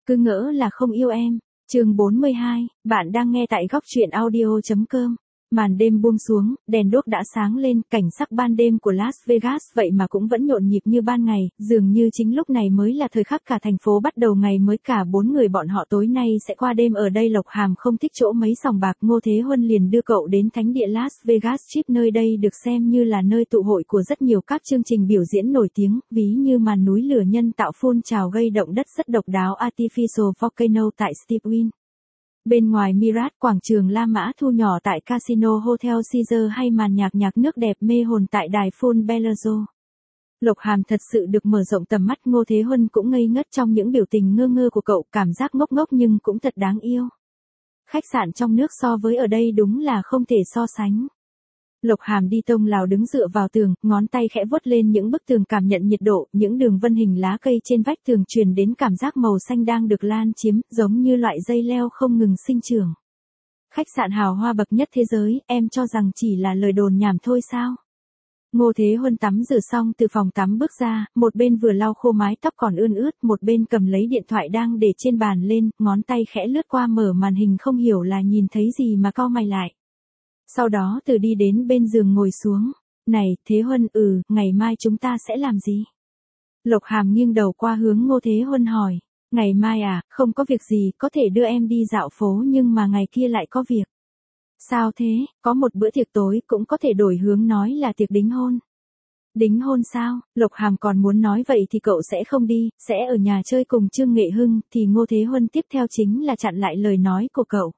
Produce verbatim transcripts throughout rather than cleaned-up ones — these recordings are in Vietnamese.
cứ ngỡ là không yêu em. Chương bốn mươi hai, bạn đang nghe tại góc truyện audio chấm com. Màn đêm buông xuống, đèn đuốc đã sáng lên, cảnh sắc ban đêm của Las Vegas vậy mà cũng vẫn nhộn nhịp như ban ngày, dường như chính lúc này mới là thời khắc cả thành phố bắt đầu ngày mới. Cả bốn người bọn họ tối nay sẽ qua đêm ở đây. Lộc Hàm không thích chỗ mấy sòng bạc, Ngô Thế Huân liền đưa cậu đến thánh địa Las Vegas Strip. Nơi đây được xem như là nơi tụ hội của rất nhiều các chương trình biểu diễn nổi tiếng, ví như màn núi lửa nhân tạo phun trào gây động đất rất độc đáo Artificial Volcano tại Stepwin. Bên ngoài Mirat, quảng trường La Mã thu nhỏ tại Casino Hotel Caesar, hay màn nhạc nhạc nước đẹp mê hồn tại đài Full Bellagio. Lộc Hàm thật sự được mở rộng tầm mắt. Ngô Thế Huân cũng ngây ngất trong những biểu tình ngơ ngơ của cậu, cảm giác ngốc ngốc nhưng cũng thật đáng yêu. Khách sạn trong nước so với ở đây đúng là không thể so sánh. Lộc Hàm đi tông lào đứng dựa vào tường, ngón tay khẽ vuốt lên những bức tường cảm nhận nhiệt độ, những đường vân hình lá cây trên vách tường truyền đến cảm giác màu xanh đang được lan chiếm, giống như loại dây leo không ngừng sinh trưởng. Khách sạn hào hoa bậc nhất thế giới, em cho rằng chỉ là lời đồn nhảm thôi sao? Ngô Thế Huân tắm rửa xong từ phòng tắm bước ra, một bên vừa lau khô mái tóc còn ươn ướt, một bên cầm lấy điện thoại đang để trên bàn lên, ngón tay khẽ lướt qua mở màn hình, không hiểu là nhìn thấy gì mà cau mày lại. Sau đó từ đi đến bên giường ngồi xuống. Này, Thế Huân, ừ, ngày mai chúng ta sẽ làm gì? Lộc Hàm nghiêng đầu qua hướng Ngô Thế Huân hỏi. Ngày mai à, không có việc gì, có thể đưa em đi dạo phố, nhưng mà ngày kia lại có việc. Sao thế, có một bữa tiệc tối, cũng có thể đổi hướng nói là tiệc đính hôn. Đính hôn sao? Lộc Hàm còn muốn nói vậy thì cậu sẽ không đi, sẽ ở nhà chơi cùng Trương Nghệ Hưng, thì Ngô Thế Huân tiếp theo chính là chặn lại lời nói của cậu.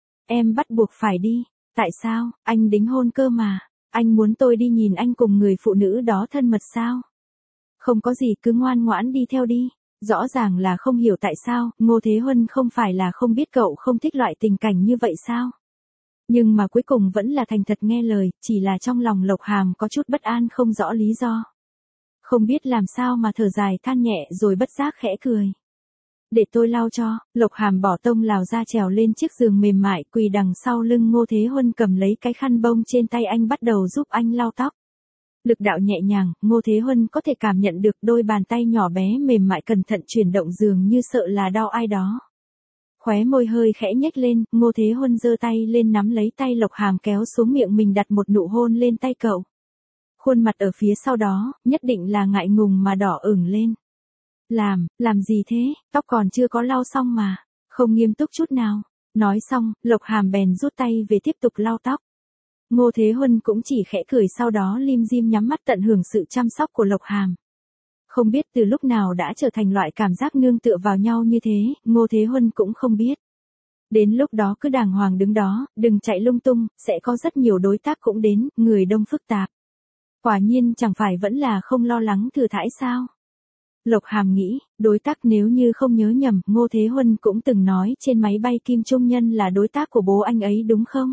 Em bắt buộc phải đi. Tại sao, anh đính hôn cơ mà, anh muốn tôi đi nhìn anh cùng người phụ nữ đó thân mật sao? Không có gì, cứ ngoan ngoãn đi theo đi. Rõ ràng là không hiểu tại sao, Ngô Thế Huân không phải là không biết cậu không thích loại tình cảnh như vậy sao? Nhưng mà cuối cùng vẫn là thành thật nghe lời, chỉ là trong lòng Lộc Hàm có chút bất an không rõ lý do. Không biết làm sao mà thở dài than nhẹ rồi bất giác khẽ cười. Để tôi lau cho. Lộc Hàm bỏ tông lào ra trèo lên chiếc giường mềm mại quỳ đằng sau lưng Ngô Thế Huân, cầm lấy cái khăn bông trên tay anh bắt đầu giúp anh lau tóc. Lực đạo nhẹ nhàng, Ngô Thế Huân có thể cảm nhận được đôi bàn tay nhỏ bé mềm mại cẩn thận chuyển động dường như sợ là đau ai đó. Khóe môi hơi khẽ nhếch lên, Ngô Thế Huân giơ tay lên nắm lấy tay Lộc Hàm kéo xuống miệng mình, đặt một nụ hôn lên tay cậu. Khuôn mặt ở phía sau đó, nhất định là ngại ngùng mà đỏ ửng lên. Làm, làm gì thế, tóc còn chưa có lau xong mà, không nghiêm túc chút nào. Nói xong, Lộc Hàm bèn rút tay về tiếp tục lau tóc. Ngô Thế Huân cũng chỉ khẽ cười, sau đó lim dim nhắm mắt tận hưởng sự chăm sóc của Lộc Hàm. Không biết từ lúc nào đã trở thành loại cảm giác nương tựa vào nhau như thế, Ngô Thế Huân cũng không biết. Đến lúc đó cứ đàng hoàng đứng đó, đừng chạy lung tung, sẽ có rất nhiều đối tác cũng đến, người đông phức tạp. Quả nhiên chẳng phải vẫn là không lo lắng thừa thãi sao? Lộc Hàm nghĩ, đối tác nếu như không nhớ nhầm, Ngô Thế Huân cũng từng nói trên máy bay Kim Trung Nhân là đối tác của bố anh ấy đúng không?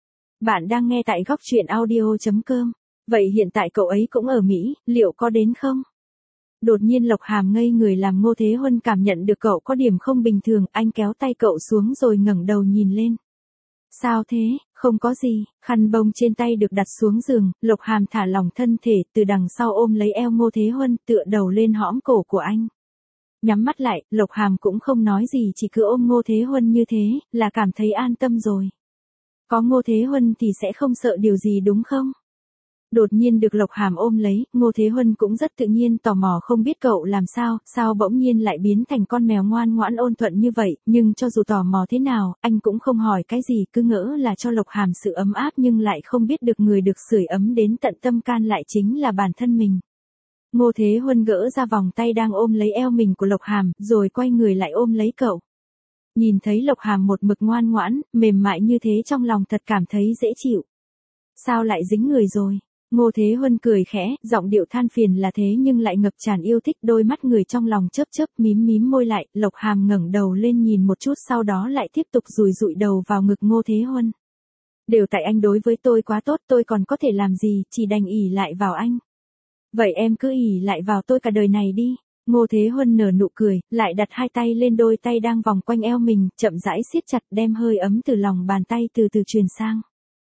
Bạn đang nghe tại góc truyện audio chấm com. Vậy hiện tại cậu ấy cũng ở Mỹ, liệu có đến không? Đột nhiên Lộc Hàm ngây người, làm Ngô Thế Huân cảm nhận được cậu có điểm không bình thường, anh kéo tay cậu xuống rồi ngẩng đầu nhìn lên. Sao thế, không có gì. Khăn bông trên tay được đặt xuống giường, Lộc Hàm thả lỏng thân thể, từ đằng sau ôm lấy eo Ngô Thế Huân, tựa đầu lên hõm cổ của anh. Nhắm mắt lại, Lộc Hàm cũng không nói gì, chỉ cứ ôm Ngô Thế Huân như thế, là cảm thấy an tâm rồi. Có Ngô Thế Huân thì sẽ không sợ điều gì đúng không? Đột nhiên được Lộc Hàm ôm lấy, Ngô Thế Huân cũng rất tự nhiên tò mò không biết cậu làm sao, sao bỗng nhiên lại biến thành con mèo ngoan ngoãn ôn thuận như vậy, nhưng cho dù tò mò thế nào, anh cũng không hỏi cái gì, cứ ngỡ là cho Lộc Hàm sự ấm áp, nhưng lại không biết được người được sưởi ấm đến tận tâm can lại chính là bản thân mình. Ngô Thế Huân gỡ ra vòng tay đang ôm lấy eo mình của Lộc Hàm, rồi quay người lại ôm lấy cậu. Nhìn thấy Lộc Hàm một mực ngoan ngoãn, mềm mại như thế, trong lòng thật cảm thấy dễ chịu. Sao lại dính người rồi? Ngô Thế Huân cười khẽ, giọng điệu than phiền là thế nhưng lại ngập tràn yêu thích, đôi mắt người trong lòng chớp chớp, mím mím môi lại. Lộc Hàm ngẩng đầu lên nhìn một chút, sau đó lại tiếp tục dùi dụi đầu vào ngực Ngô Thế Huân. Đều tại anh đối với tôi quá tốt, tôi còn có thể làm gì, chỉ đành ỷ lại vào anh. Vậy em cứ ỷ lại vào tôi cả đời này đi. Ngô Thế Huân nở nụ cười, lại đặt hai tay lên đôi tay đang vòng quanh eo mình, chậm rãi siết chặt, đem hơi ấm từ lòng bàn tay từ từ truyền sang.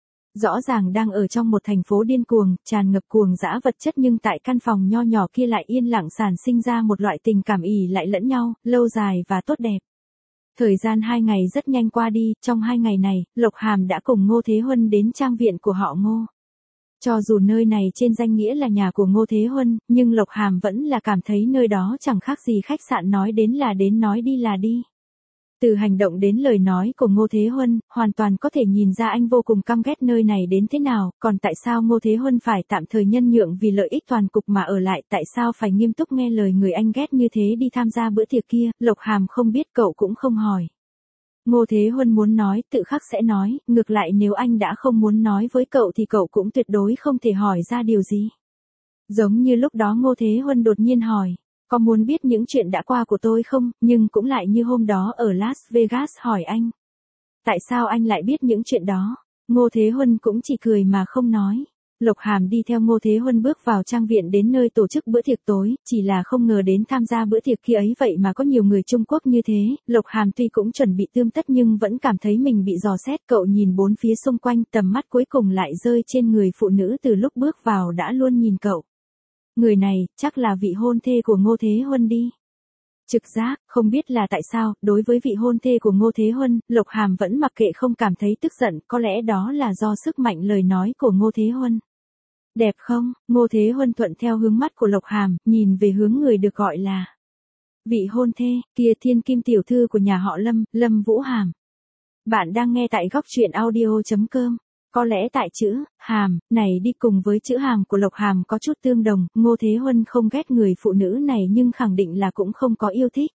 Rõ ràng đang ở trong một thành phố điên cuồng, tràn ngập cuồng dã vật chất, nhưng tại căn phòng nho nhỏ kia lại yên lặng sản sinh ra một loại tình cảm ỷ lại lẫn nhau, lâu dài và tốt đẹp. Thời gian hai ngày rất nhanh qua đi, trong hai ngày này, Lộc Hàm đã cùng Ngô Thế Huân đến trang viện của họ Ngô. Cho dù nơi này trên danh nghĩa là nhà của Ngô Thế Huân, nhưng Lộc Hàm vẫn là cảm thấy nơi đó chẳng khác gì khách sạn, nói đến là đến, nói đi là đi. Từ hành động đến lời nói của Ngô Thế Huân, hoàn toàn có thể nhìn ra anh vô cùng căm ghét nơi này đến thế nào, còn tại sao Ngô Thế Huân phải tạm thời nhân nhượng vì lợi ích toàn cục mà ở lại, tại sao phải nghiêm túc nghe lời người anh ghét như thế đi tham gia bữa tiệc kia, Lộc Hàm không biết, cậu cũng không hỏi. Ngô Thế Huân muốn nói, tự khắc sẽ nói, ngược lại nếu anh đã không muốn nói với cậu thì cậu cũng tuyệt đối không thể hỏi ra điều gì. Giống như lúc đó Ngô Thế Huân đột nhiên hỏi, có muốn biết những chuyện đã qua của tôi không, nhưng cũng lại như hôm đó ở Las Vegas hỏi anh. Tại sao anh lại biết những chuyện đó? Ngô Thế Huân cũng chỉ cười mà không nói. Lộc Hàm đi theo Ngô Thế Huân bước vào trang viện đến nơi tổ chức bữa tiệc tối, chỉ là không ngờ đến tham gia bữa tiệc kia ấy vậy mà có nhiều người Trung Quốc như thế. Lộc Hàm tuy cũng chuẩn bị tươm tất nhưng vẫn cảm thấy mình bị dò xét, cậu nhìn bốn phía xung quanh, tầm mắt cuối cùng lại rơi trên người phụ nữ từ lúc bước vào đã luôn nhìn cậu. Người này, chắc là vị hôn thê của Ngô Thế Huân đi. Trực giác, không biết là tại sao, đối với vị hôn thê của Ngô Thế Huân, Lộc Hàm vẫn mặc kệ không cảm thấy tức giận, có lẽ đó là do sức mạnh lời nói của Ngô Thế Huân. Đẹp không? Ngô Thế Huân thuận theo hướng mắt của Lộc Hàm, nhìn về hướng người được gọi là vị hôn thê, kia thiên kim tiểu thư của nhà họ Lâm, Lâm Vũ Hàm. Bạn đang nghe tại góc truyện audio chấm com. Có lẽ tại chữ Hàm này đi cùng với chữ Hàm của Lộc Hàm có chút tương đồng, Ngô Thế Huân không ghét người phụ nữ này nhưng khẳng định là cũng không có yêu thích.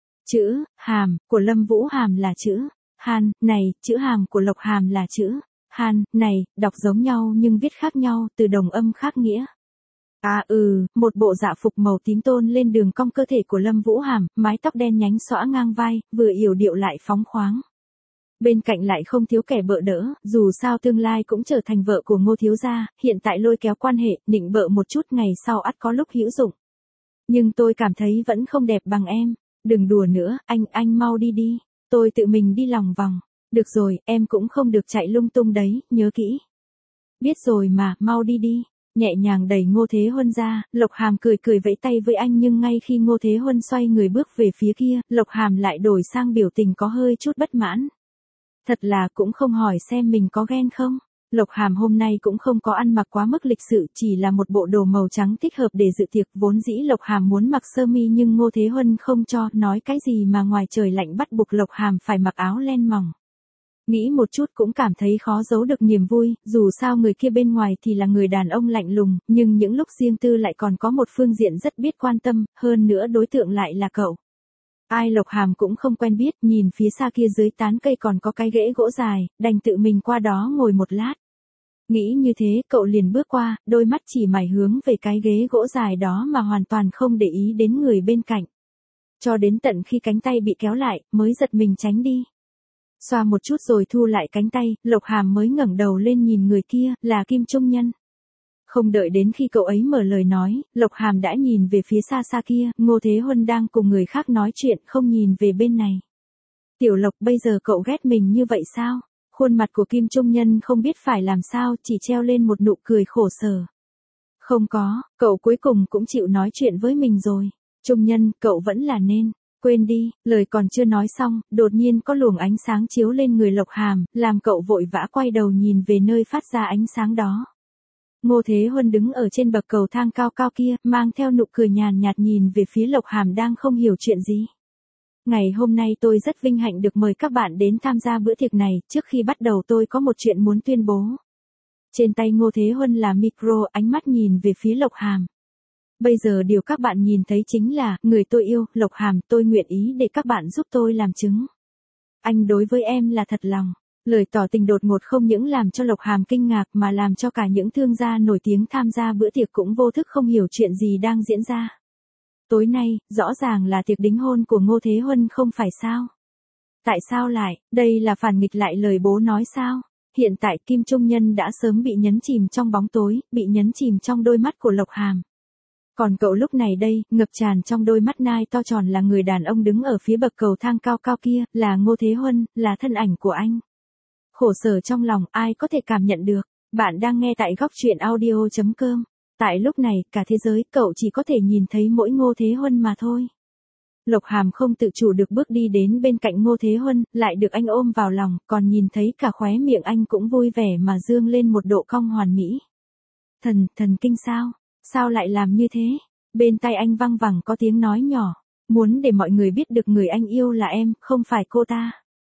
Chữ Hàm của Lâm Vũ Hàm là chữ Han này, chữ Hàm của Lộc Hàm là chữ Han này, đọc giống nhau nhưng viết khác nhau, từ đồng âm khác nghĩa. À ừ, một bộ dạ phục màu tím tôn lên đường cong cơ thể của Lâm Vũ Hàm, mái tóc đen nhánh xõa ngang vai, vừa yểu điệu lại phóng khoáng. Bên cạnh lại không thiếu kẻ bợ đỡ, dù sao tương lai cũng trở thành vợ của Ngô thiếu gia, hiện tại lôi kéo quan hệ, nịnh bợ một chút ngày sau ắt có lúc hữu dụng. Nhưng tôi cảm thấy vẫn không đẹp bằng em. Đừng đùa nữa, anh, anh mau đi đi. Tôi tự mình đi lòng vòng. Được rồi, em cũng không được chạy lung tung đấy, nhớ kỹ. Biết rồi mà, mau đi đi. Nhẹ nhàng đẩy Ngô Thế Huân ra, Lộc Hàm cười cười vẫy tay với anh, nhưng ngay khi Ngô Thế Huân xoay người bước về phía kia, Lộc Hàm lại đổi sang biểu tình có hơi chút bất mãn. Thật là cũng không hỏi xem mình có ghen không. Lộc Hàm hôm nay cũng không có ăn mặc quá mức lịch sự, chỉ là một bộ đồ màu trắng thích hợp để dự tiệc, vốn dĩ Lộc Hàm muốn mặc sơ mi nhưng Ngô Thế Huân không cho, nói cái gì mà ngoài trời lạnh bắt buộc Lộc Hàm phải mặc áo len mỏng. Nghĩ một chút cũng cảm thấy khó giấu được niềm vui, dù sao người kia bên ngoài thì là người đàn ông lạnh lùng, nhưng những lúc riêng tư lại còn có một phương diện rất biết quan tâm, hơn nữa đối tượng lại là cậu. Ai Lộc Hàm cũng không quen biết, nhìn phía xa kia dưới tán cây còn có cái ghế gỗ dài, đành tự mình qua đó ngồi một lát. Nghĩ như thế, cậu liền bước qua, đôi mắt chỉ mải hướng về cái ghế gỗ dài đó mà hoàn toàn không để ý đến người bên cạnh. Cho đến tận khi cánh tay bị kéo lại, mới giật mình tránh đi. Xoa một chút rồi thu lại cánh tay, Lộc Hàm mới ngẩng đầu lên nhìn người kia, là Kim Trung Nhân. Không đợi đến khi cậu ấy mở lời nói, Lộc Hàm đã nhìn về phía xa xa kia, Ngô Thế Huân đang cùng người khác nói chuyện, không nhìn về bên này. Tiểu Lộc, bây giờ cậu ghét mình như vậy sao? Khuôn mặt của Kim Trung Nhân không biết phải làm sao, chỉ treo lên một nụ cười khổ sở. Không có, cậu cuối cùng cũng chịu nói chuyện với mình rồi. Trung Nhân, cậu vẫn là nên. Quên đi, lời còn chưa nói xong, đột nhiên có luồng ánh sáng chiếu lên người Lộc Hàm, làm cậu vội vã quay đầu nhìn về nơi phát ra ánh sáng đó. Ngô Thế Huân đứng ở trên bậc cầu thang cao cao kia, mang theo nụ cười nhàn nhạt nhìn về phía Lộc Hàm đang không hiểu chuyện gì. Ngày hôm nay tôi rất vinh hạnh được mời các bạn đến tham gia bữa tiệc này, trước khi bắt đầu tôi có một chuyện muốn tuyên bố. Trên tay Ngô Thế Huân là micro, ánh mắt nhìn về phía Lộc Hàm. Bây giờ điều các bạn nhìn thấy chính là, người tôi yêu, Lộc Hàm, tôi nguyện ý để các bạn giúp tôi làm chứng. Anh đối với em là thật lòng. Lời tỏ tình đột ngột không những làm cho Lộc Hàm kinh ngạc mà làm cho cả những thương gia nổi tiếng tham gia bữa tiệc cũng vô thức không hiểu chuyện gì đang diễn ra. Tối nay, rõ ràng là tiệc đính hôn của Ngô Thế Huân không phải sao? Tại sao lại, đây là phản nghịch lại lời bố nói sao? Hiện tại Kim Trung Nhân đã sớm bị nhấn chìm trong bóng tối, bị nhấn chìm trong đôi mắt của Lộc Hàm. Còn cậu lúc này đây, ngập tràn trong đôi mắt nai to tròn là người đàn ông đứng ở phía bậc cầu thang cao cao kia, là Ngô Thế Huân, là thân ảnh của anh. Khổ sở trong lòng, ai có thể cảm nhận được. Bạn đang nghe tại góc truyện audio chấm com. Tại lúc này, cả thế giới, cậu chỉ có thể nhìn thấy mỗi Ngô Thế Huân mà thôi. Lộc Hàm không tự chủ được bước đi đến bên cạnh Ngô Thế Huân, lại được anh ôm vào lòng, còn nhìn thấy cả khóe miệng anh cũng vui vẻ mà dương lên một độ cong hoàn mỹ. Thần, thần kinh sao? Sao lại làm như thế? Bên tai anh văng vẳng có tiếng nói nhỏ. Muốn để mọi người biết được người anh yêu là em, không phải cô ta.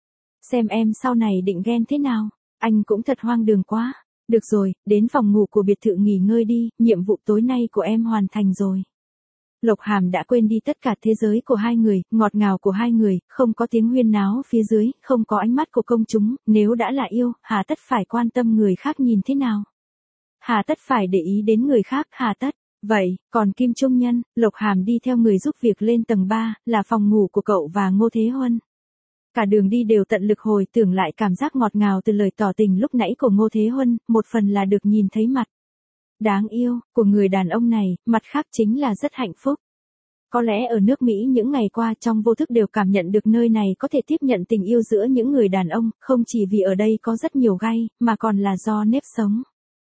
Xem em sau này định ghen thế nào? Anh cũng thật hoang đường quá. Được rồi, đến phòng ngủ của biệt thự nghỉ ngơi đi, nhiệm vụ tối nay của em hoàn thành rồi. Lộc Hàm đã quên đi tất cả thế giới của hai người, ngọt ngào của hai người, không có tiếng huyên náo phía dưới, không có ánh mắt của công chúng, nếu đã là yêu, hà tất phải quan tâm người khác nhìn thế nào? Hà tất phải để ý đến người khác, hà tất. Vậy, còn Kim Trung Nhân, Lộc Hàm đi theo người giúp việc lên tầng ba, là phòng ngủ của cậu và Ngô Thế Huân. Cả đường đi đều tận lực hồi tưởng lại cảm giác ngọt ngào từ lời tỏ tình lúc nãy của Ngô Thế Huân, một phần là được nhìn thấy mặt đáng yêu của người đàn ông này, mặt khác chính là rất hạnh phúc. Có lẽ ở nước Mỹ những ngày qua trong vô thức đều cảm nhận được nơi này có thể tiếp nhận tình yêu giữa những người đàn ông, không chỉ vì ở đây có rất nhiều gay, mà còn là do nếp sống.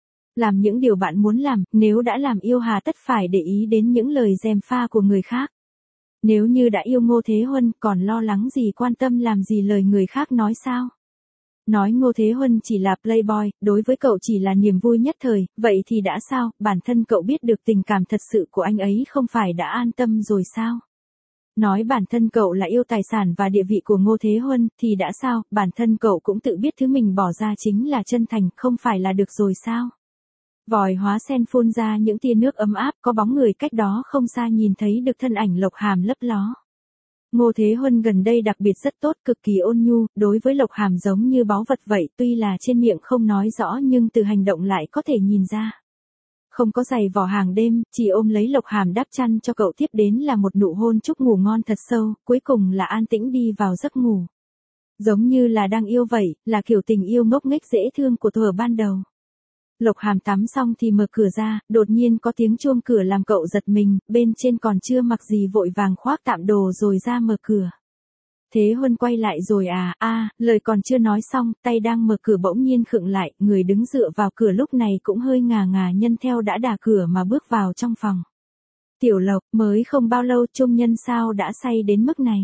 Làm những điều bạn muốn làm, nếu đã làm yêu hà tất phải để ý đến những lời gièm pha của người khác. Nếu như đã yêu Ngô Thế Huân, còn lo lắng gì quan tâm làm gì lời người khác nói sao? Nói Ngô Thế Huân chỉ là playboy, đối với cậu chỉ là niềm vui nhất thời, vậy thì đã sao, bản thân cậu biết được tình cảm thật sự của anh ấy không phải đã an tâm rồi sao? Nói bản thân cậu là yêu tài sản và địa vị của Ngô Thế Huân, thì đã sao, bản thân cậu cũng tự biết thứ mình bỏ ra chính là chân thành, không phải là được rồi sao? Vòi hóa sen phun ra những tia nước ấm áp, có bóng người cách đó không xa nhìn thấy được thân ảnh Lộc Hàm lấp ló. Ngô Thế Huân gần đây đặc biệt rất tốt, cực kỳ ôn nhu, đối với Lộc Hàm giống như báu vật vậy, tuy là trên miệng không nói rõ nhưng từ hành động lại có thể nhìn ra. Không có giày vò hàng đêm, chỉ ôm lấy Lộc Hàm đắp chăn cho cậu, tiếp đến là một nụ hôn chúc ngủ ngon thật sâu, cuối cùng là an tĩnh đi vào giấc ngủ. Giống như là đang yêu vậy, là kiểu tình yêu ngốc nghếch dễ thương của thuở ban đầu. Lộc Hàm tắm xong thì mở cửa ra, đột nhiên có tiếng chuông cửa làm cậu giật mình, bên trên còn chưa mặc gì vội vàng khoác tạm đồ rồi ra mở cửa. Thế Huân quay lại rồi à, a, lời còn chưa nói xong, tay đang mở cửa bỗng nhiên khựng lại, người đứng dựa vào cửa lúc này cũng hơi ngà ngà nhân theo đã đả cửa mà bước vào trong phòng. Tiểu Lộc, mới không bao lâu Trung Nhân sao đã say đến mức này.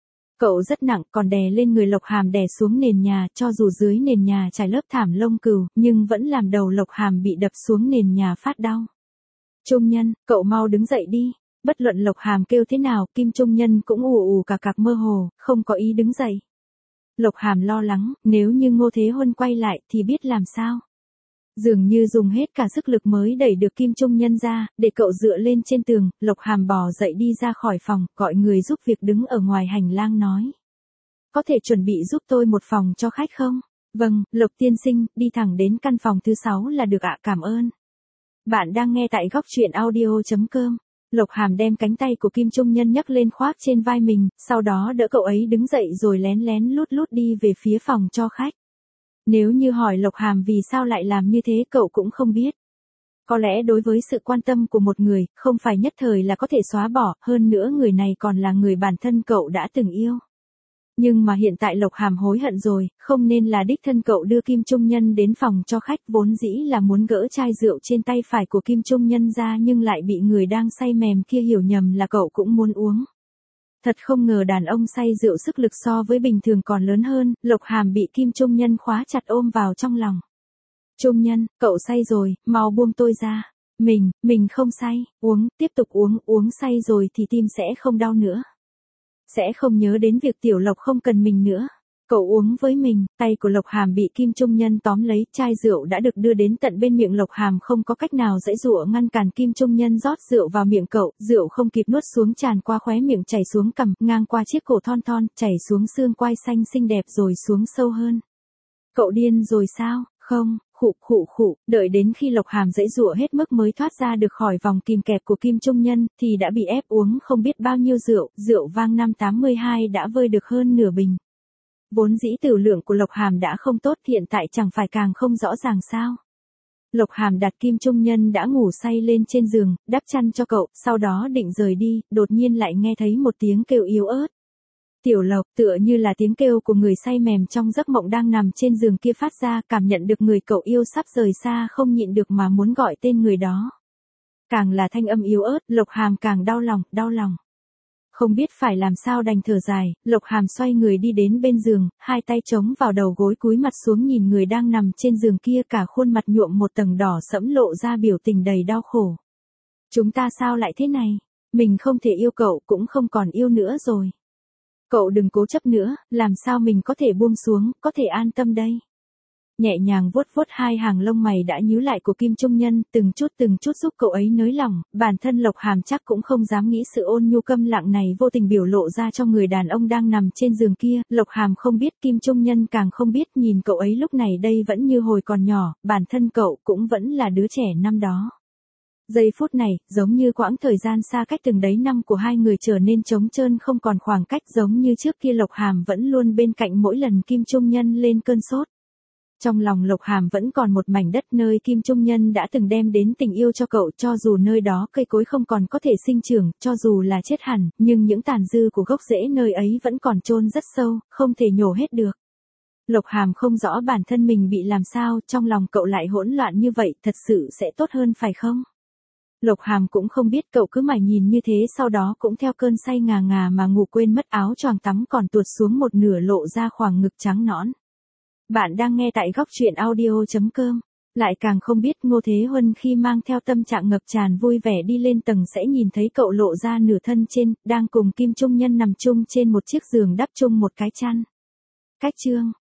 Cậu rất nặng, còn đè lên người Lộc Hàm đè xuống nền nhà, cho dù dưới nền nhà trải lớp thảm lông cừu, nhưng vẫn làm đầu Lộc Hàm bị đập xuống nền nhà phát đau. Trung Nhân, cậu mau đứng dậy đi. Bất luận Lộc Hàm kêu thế nào, Kim Trung Nhân cũng ù ù cà cạc mơ hồ, không có ý đứng dậy. Lộc Hàm lo lắng, nếu như Ngô Thế Huân quay lại thì biết làm sao. Dường như dùng hết cả sức lực mới đẩy được Kim Trung Nhân ra, để cậu dựa lên trên tường, Lộc Hàm bò dậy đi ra khỏi phòng, gọi người giúp việc đứng ở ngoài hành lang nói. Có thể chuẩn bị giúp tôi một phòng cho khách không? Vâng, Lộc tiên sinh, đi thẳng đến căn phòng thứ sáu là được ạ, cảm ơn. Bạn đang nghe tại góc truyện audio chấm com. Lộc Hàm đem cánh tay của Kim Trung Nhân nhấc lên khoác trên vai mình, sau đó đỡ cậu ấy đứng dậy rồi lén lén lút lút đi về phía phòng cho khách. Nếu như hỏi Lộc Hàm vì sao lại làm như thế cậu cũng không biết. Có lẽ đối với sự quan tâm của một người, không phải nhất thời là có thể xóa bỏ, hơn nữa người này còn là người bản thân cậu đã từng yêu. Nhưng mà hiện tại Lộc Hàm hối hận rồi, không nên là đích thân cậu đưa Kim Trung Nhân đến phòng cho khách, vốn dĩ là muốn gỡ chai rượu trên tay phải của Kim Trung Nhân ra nhưng lại bị người đang say mềm kia hiểu nhầm là cậu cũng muốn uống. Thật không ngờ đàn ông say rượu sức lực so với bình thường còn lớn hơn, Lộc Hàm bị Kim Trung Nhân khóa chặt ôm vào trong lòng. Trung Nhân, cậu say rồi, mau buông tôi ra. Mình, mình không say, uống, tiếp tục uống, uống say rồi thì tim sẽ không đau nữa. Sẽ không nhớ đến việc Tiểu Lộc không cần mình nữa. Cậu uống với mình, tay của Lộc Hàm bị Kim Trung Nhân tóm lấy, chai rượu đã được đưa đến tận bên miệng Lộc Hàm, không có cách nào giãy giụa ngăn cản Kim Trung Nhân rót rượu vào miệng cậu, rượu không kịp nuốt xuống tràn qua khóe miệng chảy xuống cằm, ngang qua chiếc cổ thon thon, chảy xuống xương quai xanh xinh đẹp rồi xuống sâu hơn. Cậu điên rồi sao? Không, khụ khụ khụ, đợi đến khi Lộc Hàm giãy giụa hết mức mới thoát ra được khỏi vòng kìm kẹp của Kim Trung Nhân, thì đã bị ép uống không biết bao nhiêu rượu, rượu vang năm tám mươi hai đã vơi được hơn nửa bình. Vốn dĩ tử lượng của Lộc Hàm đã không tốt, hiện tại chẳng phải càng không rõ ràng sao. Lộc Hàm đặt Kim Trung Nhân đã ngủ say lên trên giường, đắp chăn cho cậu, sau đó định rời đi, đột nhiên lại nghe thấy một tiếng kêu yếu ớt. Tiểu Lộc, tựa như là tiếng kêu của người say mềm trong giấc mộng đang nằm trên giường kia phát ra, cảm nhận được người cậu yêu sắp rời xa không nhịn được mà muốn gọi tên người đó. Càng là thanh âm yếu ớt, Lộc Hàm càng đau lòng, đau lòng. Không biết phải làm sao đành thở dài, Lộc Hàm xoay người đi đến bên giường, hai tay chống vào đầu gối cúi mặt xuống nhìn người đang nằm trên giường kia, cả khuôn mặt nhuộm một tầng đỏ sẫm lộ ra biểu tình đầy đau khổ. Chúng ta sao lại thế này? Mình không thể yêu cậu cũng không còn yêu nữa rồi. Cậu đừng cố chấp nữa, làm sao mình có thể buông xuống, có thể an tâm đây? Nhẹ nhàng vuốt vuốt hai hàng lông mày đã nhíu lại của Kim Trung Nhân, từng chút từng chút giúp cậu ấy nới lỏng, bản thân Lộc Hàm chắc cũng không dám nghĩ sự ôn nhu câm lặng này vô tình biểu lộ ra cho người đàn ông đang nằm trên giường kia, Lộc Hàm không biết, Kim Trung Nhân càng không biết, nhìn cậu ấy lúc này đây vẫn như hồi còn nhỏ, bản thân cậu cũng vẫn là đứa trẻ năm đó. Giây phút này, giống như quãng thời gian xa cách từng đấy năm của hai người trở nên trống trơn không còn khoảng cách, giống như trước kia Lộc Hàm vẫn luôn bên cạnh mỗi lần Kim Trung Nhân lên cơn sốt. Trong lòng Lộc Hàm vẫn còn một mảnh đất nơi Kim Trung Nhân đã từng đem đến tình yêu cho cậu, cho dù nơi đó cây cối không còn có thể sinh trưởng, cho dù là chết hẳn, nhưng những tàn dư của gốc rễ nơi ấy vẫn còn chôn rất sâu, không thể nhổ hết được. Lộc Hàm không rõ bản thân mình bị làm sao, trong lòng cậu lại hỗn loạn như vậy, thật sự sẽ tốt hơn phải không? Lộc Hàm cũng không biết, cậu cứ mải nhìn như thế, sau đó cũng theo cơn say ngà ngà mà ngủ quên mất, áo choàng tắm còn tuột xuống một nửa lộ ra khoảng ngực trắng nõn. Bạn đang nghe tại góc truyện audio chấm com. Lại càng không biết Ngô Thế Huân khi mang theo tâm trạng ngập tràn vui vẻ đi lên tầng sẽ nhìn thấy cậu lộ ra nửa thân trên, đang cùng Kim Trung Nhân nằm chung trên một chiếc giường đắp chung một cái chăn. Cách chương